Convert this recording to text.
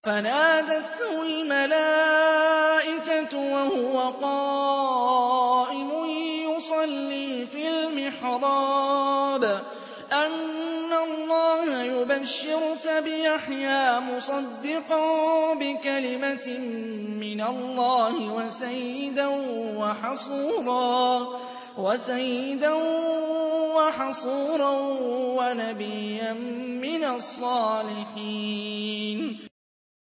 فنادته الملائكة وهو قائم يصلي في المحراب أن الله يبشرك بيحيى مصدقا بكلمة من الله وسيدا وحصورا ونبيا من الصالحين.